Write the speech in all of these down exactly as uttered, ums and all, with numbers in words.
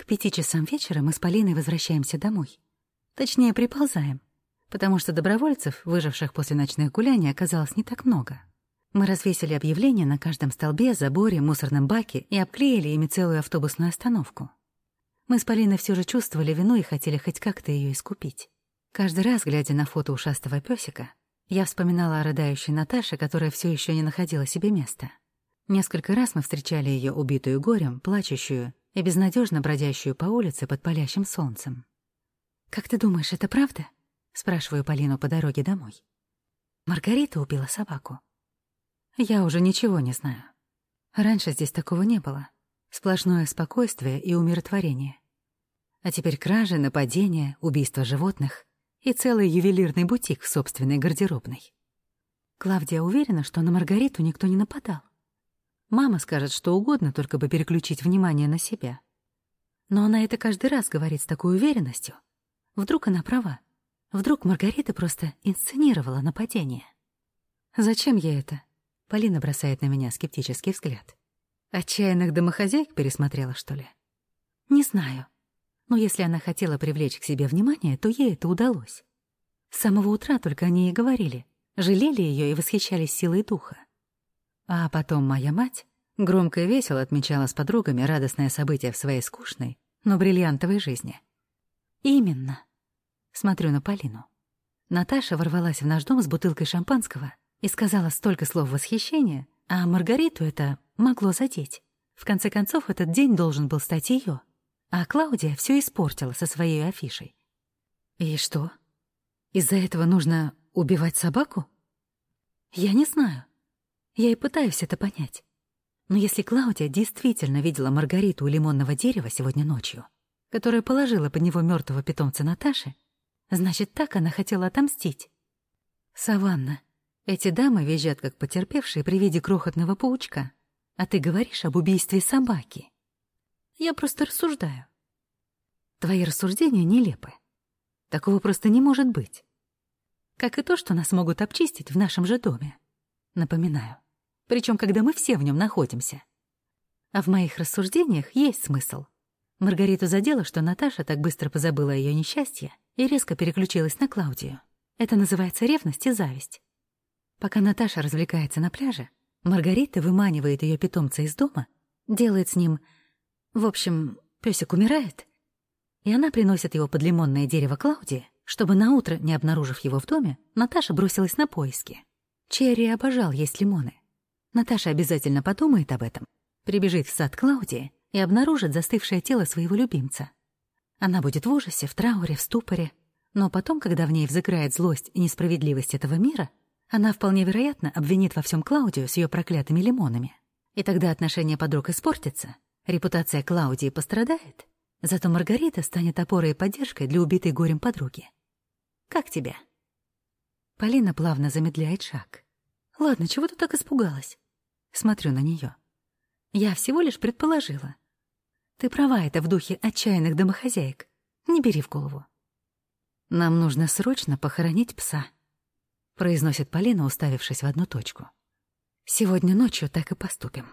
пяти часам вечера мы с Полиной возвращаемся домой. Точнее, приползаем, потому что добровольцев, выживших после ночных гуляний, оказалось не так много. Мы развесили объявления на каждом столбе, заборе, мусорном баке и обклеили ими целую автобусную остановку. Мы с Полиной все же чувствовали вину и хотели хоть как-то ее искупить. Каждый раз, глядя на фото ушастого песика, я вспоминала о рыдающей Наташе, которая все еще не находила себе места. Несколько раз мы встречали ее убитую горем, плачущую и безнадежно бродящую по улице под палящим солнцем. «Как ты думаешь, это правда?» — спрашиваю Полину по дороге домой. «Маргарита убила собаку». Я уже ничего не знаю. Раньше здесь такого не было. Сплошное спокойствие и умиротворение. А теперь кражи, нападения, убийства животных и целый ювелирный бутик в собственной гардеробной. Клавдия уверена, что на Маргариту никто не нападал. Мама скажет что угодно, только бы переключить внимание на себя. Но она это каждый раз говорит с такой уверенностью. Вдруг она права. Вдруг Маргарита просто инсценировала нападение. «Зачем ей это?» Полина бросает на меня скептический взгляд. «Отчаянных домохозяек пересмотрела, что ли?» «Не знаю. Но если она хотела привлечь к себе внимание, то ей это удалось. С самого утра только о ней и говорили, жалели ее и восхищались силой духа. А потом моя мать громко и весело отмечала с подругами радостное событие в своей скучной, но бриллиантовой жизни. Именно. Смотрю на Полину. Наташа ворвалась в наш дом с бутылкой шампанского и сказала столько слов восхищения, а Маргариту это могло задеть. В конце концов, этот день должен был стать ее. А Клаудия все испортила со своей афишей. И что? Из-за этого нужно убивать собаку? Я не знаю. Я и пытаюсь это понять. Но если Клаудия действительно видела Маргариту у лимонного дерева сегодня ночью, которая положила под него мертвого питомца Наташи, значит, так она хотела отомстить. Саванна, эти дамы визжат, как потерпевшие при виде крохотного паучка, а ты говоришь об убийстве собаки. Я просто рассуждаю. Твои рассуждения нелепы. Такого просто не может быть. Как и то, что нас могут обчистить в нашем же доме. Напоминаю. Причем, когда мы все в нем находимся. А в моих рассуждениях есть смысл. Маргариту задело, что Наташа так быстро позабыла о ее несчастье и резко переключилась на Клаудию. Это называется ревность и зависть. Пока Наташа развлекается на пляже, Маргарита выманивает ее питомца из дома, делает с ним... В общем, песик умирает, и она приносит его под лимонное дерево Клаудии, чтобы наутро, не обнаружив его в доме, Наташа бросилась на поиски. Черри обожал есть лимоны. Наташа обязательно подумает об этом, прибежит в сад Клаудии и обнаружит застывшее тело своего любимца. Она будет в ужасе, в трауре, в ступоре, но потом, когда в ней взыграет злость и несправедливость этого мира, она вполне вероятно обвинит во всем Клаудию с ее проклятыми лимонами. И тогда отношения подруг испортятся, репутация Клаудии пострадает, зато Маргарита станет опорой и поддержкой для убитой горем подруги. Как тебе? Полина плавно замедляет шаг. Ладно, чего ты так испугалась? Смотрю на нее. Я всего лишь предположила. Ты права, это в духе отчаянных домохозяек. Не бери в голову. Нам нужно срочно похоронить пса, произносит Полина, уставившись в одну точку. Сегодня ночью так и поступим.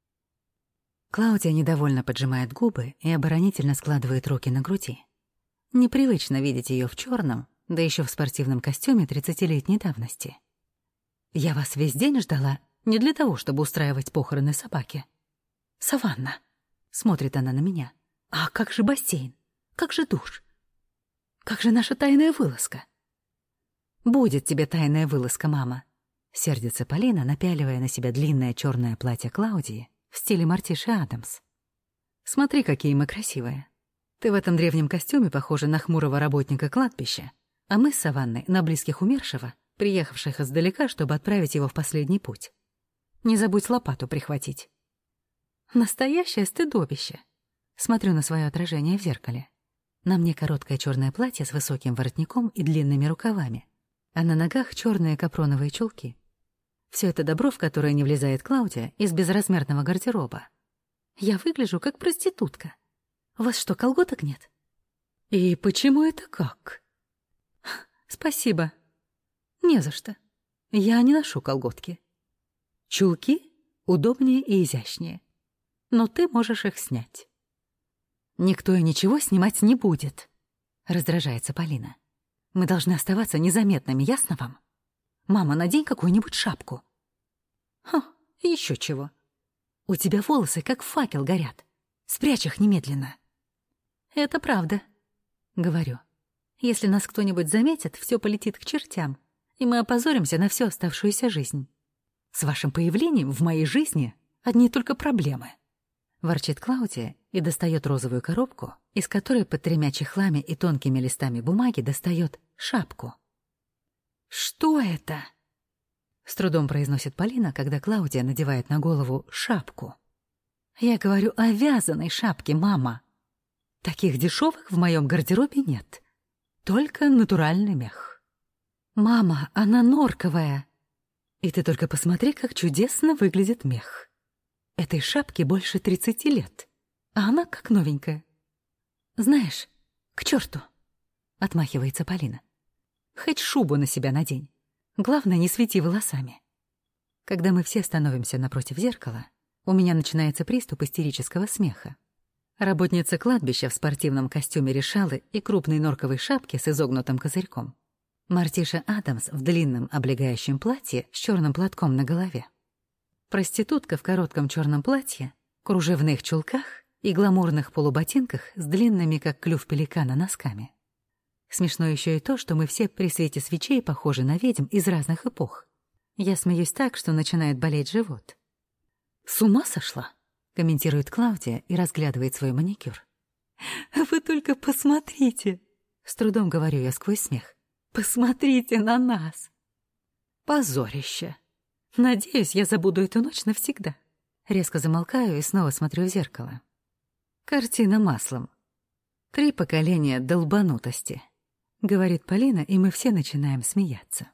Клаудия недовольно поджимает губы и оборонительно складывает руки на груди. Непривычно видеть ее в черном, да еще в спортивном костюме тридцатилетней давности. Я вас весь день ждала не для того, чтобы устраивать похороны собаки. Саванна, смотрит она на меня. А как же бассейн? Как же душ? Как же наша тайная вылазка? Будет тебе тайная вылазка, мама. Сердится Полина, напяливая на себя длинное черное платье Клаудии в стиле Мартиши Адамс. Смотри, какие мы красивые. Ты в этом древнем костюме похожа на хмурого работника кладбища, а мы с Саванной на близких умершего, приехавших издалека, чтобы отправить его в последний путь. Не забудь лопату прихватить. Настоящее стыдобище. Смотрю на свое отражение в зеркале. На мне короткое черное платье с высоким воротником и длинными рукавами, а на ногах черные капроновые чулки. Все это добро, в которое не влезает Клаудия, из безразмерного гардероба. Я выгляжу как проститутка. У вас что, колготок нет? И почему это как? Спасибо. Не за что. Я не ношу колготки. Чулки удобнее и изящнее. Но ты можешь их снять. «Никто и ничего снимать не будет», — раздражается Полина. «Мы должны оставаться незаметными, ясно вам? Мама, надень какую-нибудь шапку». «Ха, еще чего. У тебя волосы как факел горят. Спрячь их немедленно». «Это правда», — говорю. «Если нас кто-нибудь заметит, все полетит к чертям, и мы опозоримся на всю оставшуюся жизнь. С вашим появлением в моей жизни одни только проблемы». Ворчит Клаудия и достает розовую коробку, из которой под тремя чехлами и тонкими листами бумаги достает шапку. «Что это?» — с трудом произносит Полина, когда Клаудия надевает на голову шапку. «Я говорю о вязаной шапке, мама. Таких дешевых в моем гардеробе нет. Только натуральный мех. Мама, она норковая. И ты только посмотри, как чудесно выглядит мех. Этой шапке больше тридцати лет, а она как новенькая. Знаешь, к черту!» — отмахивается Полина. «Хоть шубу на себя надень. Главное, не свети волосами». Когда мы все становимся напротив зеркала, у меня начинается приступ истерического смеха. Работница кладбища в спортивном костюме решалы и крупной норковой шапке с изогнутым козырьком. Мартиша Адамс в длинном облегающем платье с черным платком на голове. Проститутка в коротком черном платье, кружевных чулках и гламурных полуботинках с длинными, как клюв пеликана, носками. Смешно еще и то, что мы все при свете свечей похожи на ведьм из разных эпох. Я смеюсь так, что начинает болеть живот. «С ума сошла?» — комментирует Клаудия и разглядывает свой маникюр. «Вы только посмотрите!» — с трудом говорю я сквозь смех. «Посмотрите на нас!» «Позорище! Надеюсь, я забуду эту ночь навсегда». Резко замолкаю и снова смотрю в зеркало. Картина маслом. Три поколения долбанутости, говорит Полина, и мы все начинаем смеяться.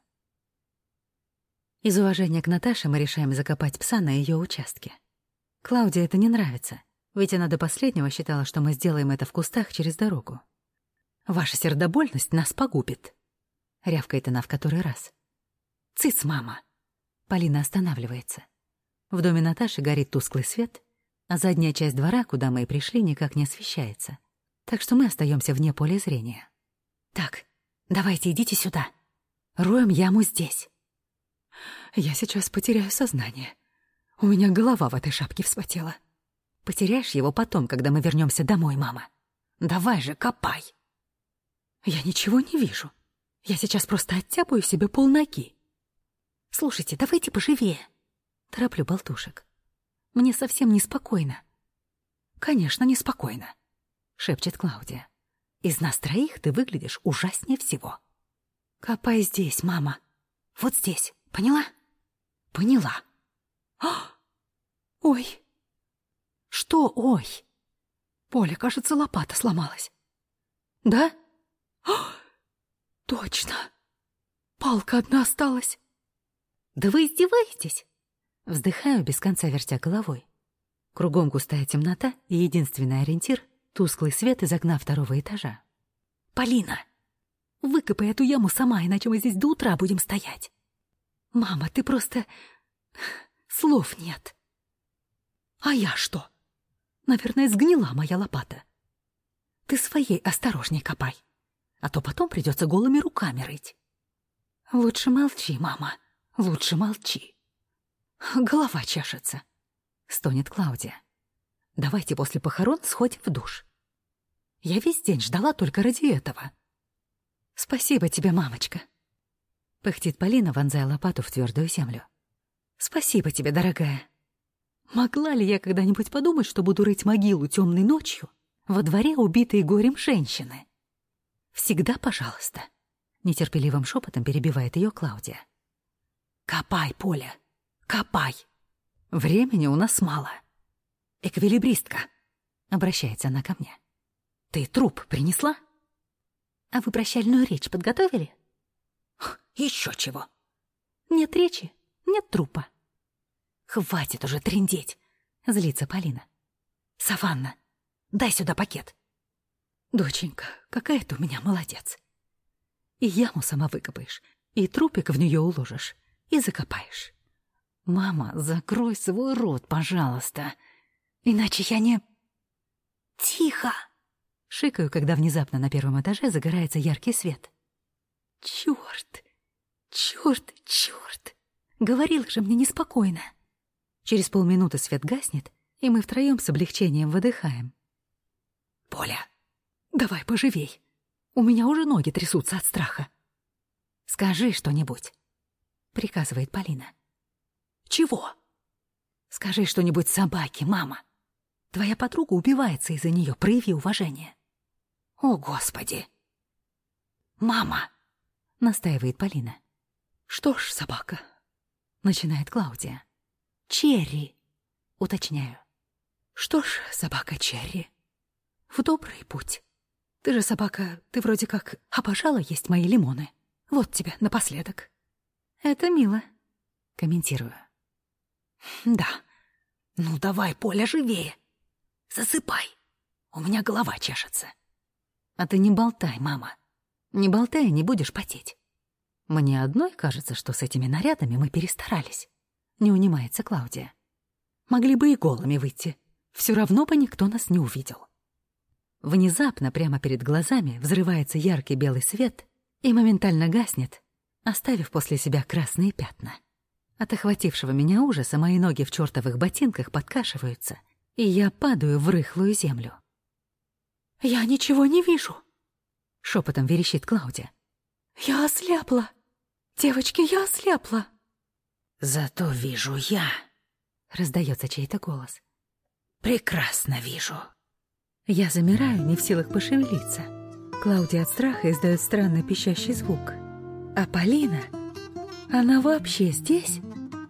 Из уважения к Наташе мы решаем закопать пса на ее участке. Клаудии это не нравится, ведь она до последнего считала, что мы сделаем это в кустах через дорогу. «Ваша сердобольность нас погубит», — рявкает она в который раз. «Цыц, мама!» Полина останавливается. В доме Наташи горит тусклый свет, а задняя часть двора, куда мы и пришли, никак не освещается. Так что мы остаемся вне поля зрения. «Так, давайте идите сюда. Роем яму здесь». «Я сейчас потеряю сознание. У меня голова в этой шапке вспотела». «Потеряешь его потом, когда мы вернемся домой, мама. Давай же, копай». «Я ничего не вижу. Я сейчас просто оттяпаю себе полноги». «Слушайте, давайте поживее». Тороплю болтушек. «Мне совсем неспокойно». «Конечно, неспокойно», — шепчет Клаудия. «Из нас троих ты выглядишь ужаснее всего». «Копай здесь, мама. Вот здесь. Поняла?» «Поняла». А! «Ой!» «Что ой?» «Поля, кажется, лопата сломалась». «Да?» А! «Точно! Палка одна осталась». «Да вы издеваетесь?» Вздыхаю, без конца вертя головой. Кругом густая темнота и единственный ориентир — тусклый свет из окна второго этажа. «Полина, выкопай эту яму сама, иначе мы здесь до утра будем стоять». «Мама, ты просто... слов нет». «А я что? Наверное, сгнила моя лопата». «Ты своей осторожней копай, а то потом придется голыми руками рыть». «Лучше молчи, мама, лучше молчи». «Голова чешется», — стонет Клаудия. «Давайте после похорон сходим в душ. Я весь день ждала только ради этого». «Спасибо тебе, мамочка», — пыхтит Полина, вонзая лопату в твердую землю. «Спасибо тебе, дорогая. Могла ли я когда-нибудь подумать, что буду рыть могилу темной ночью во дворе убитой горем женщины?» «Всегда пожалуйста», — нетерпеливым шепотом перебивает ее Клаудия. «Копай, Поля, копай. Времени у нас мало. Эквилибристка», — обращается она ко мне. «Ты труп принесла?» «А вы прощальную речь подготовили?» «Еще чего?» «Нет речи, нет трупа». «Хватит уже трындеть», — злится Полина. «Саванна, дай сюда пакет». «Доченька, какая ты у меня молодец. И яму сама выкопаешь, и трупик в нее уложишь, и закопаешь. Мама, закрой свой рот, пожалуйста, иначе я не...» «Тихо!» Шикаю, когда внезапно на первом этаже загорается яркий свет. Чёрт! Чёрт! Чёрт! Говорила же мне неспокойно. Через полминуты свет гаснет, и мы втроём с облегчением выдыхаем. «Поля, давай поживей. У меня уже ноги трясутся от страха». «Скажи что-нибудь», — приказывает Полина. «Чего?» «Скажи что-нибудь собаке, мама. Твоя подруга убивается из-за неё, прояви уважение». «О, Господи!» «Мама!» — настаивает Полина. «Что ж, собака?» — начинает Клаудия. «Черри!» — уточняю. «Что ж, собака Черри, в добрый путь. Ты же, собака, ты вроде как обожала есть мои лимоны. Вот тебе напоследок». «Это мило», — комментирую. «Да. Ну давай, Поля, живее. Засыпай. У меня голова чешется». «А ты не болтай, мама. Не болтай, не будешь потеть. Мне одной кажется, что с этими нарядами мы перестарались». Не унимается Клаудия. «Могли бы и голыми выйти. Все равно бы никто нас не увидел». Внезапно прямо перед глазами взрывается яркий белый свет и моментально гаснет, оставив после себя красные пятна. От охватившего меня ужаса мои ноги в чёртовых ботинках подкашиваются, и я падаю в рыхлую землю. «Я ничего не вижу», — шепотом верещит Клаудия. «Я ослепла. Девочки, я ослепла». «Зато вижу я», — раздается чей-то голос. «Прекрасно вижу». Я замираю, не в силах пошевелиться. Клаудия от страха издаёт странный пищащий звук. А Полина... Она вообще здесь?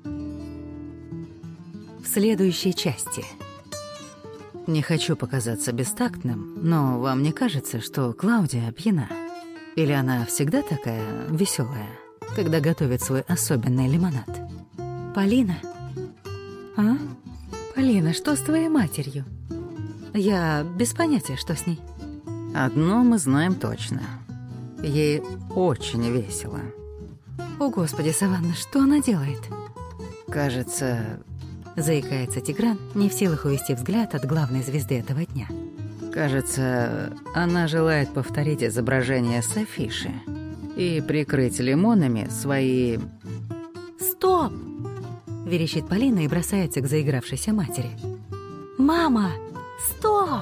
В следующей части. Не хочу показаться бестактным, но вам не кажется, что Клаудия пьяна? Или она всегда такая веселая, когда готовит свой особенный лимонад? Полина? А? Полина, что с твоей матерью? Я без понятия, что с ней. Одно мы знаем точно. Ей очень весело. О, Господи, Саванна, что она делает? Кажется... Заикается Тигран, не в силах увести взгляд от главной звезды этого дня. Кажется, она желает повторить изображение с афиши и прикрыть лимонами свои... «Стоп!» — верещит Полина и бросается к заигравшейся матери. «Мама, стоп!»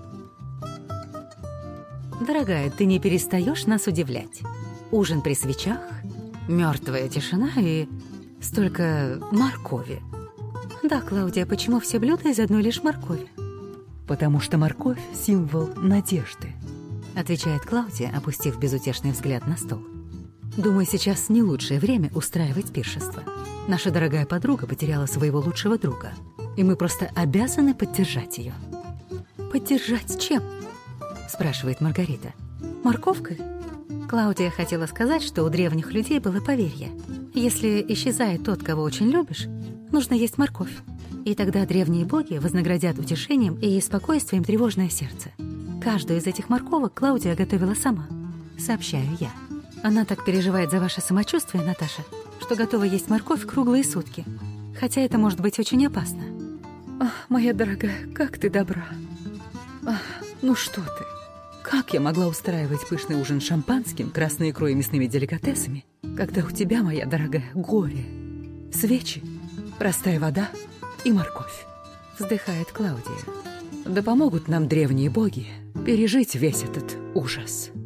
«Дорогая, ты не перестаешь нас удивлять. Ужин при свечах, мертвая тишина и столько моркови». «Да, Клаудия, почему все блюда из одной лишь моркови?» «Потому что морковь — символ надежды», — отвечает Клаудия, опустив безутешный взгляд на стол. «Думаю, сейчас не лучшее время устраивать пиршество. Наша дорогая подруга потеряла своего лучшего друга, и мы просто обязаны поддержать ее». «Поддержать чем?» — спрашивает Маргарита. «Морковкой?» Клаудия хотела сказать, что у древних людей было поверье. Если исчезает тот, кого очень любишь, нужно есть морковь. И тогда древние боги вознаградят утешением и спокойствием тревожное сердце. Каждую из этих морковок Клаудия готовила сама. Сообщаю я. Она так переживает за ваше самочувствие, Наташа, что готова есть морковь круглые сутки. Хотя это может быть очень опасно. «Ах, моя дорогая, как ты добра! Ах, ну что ты! Как я могла устраивать пышный ужин шампанским, красной икрой и мясными деликатесами, когда у тебя, моя дорогая, горе, свечи, простая вода и морковь?» Вздыхает Клаудия. «Да помогут нам древние боги пережить весь этот ужас».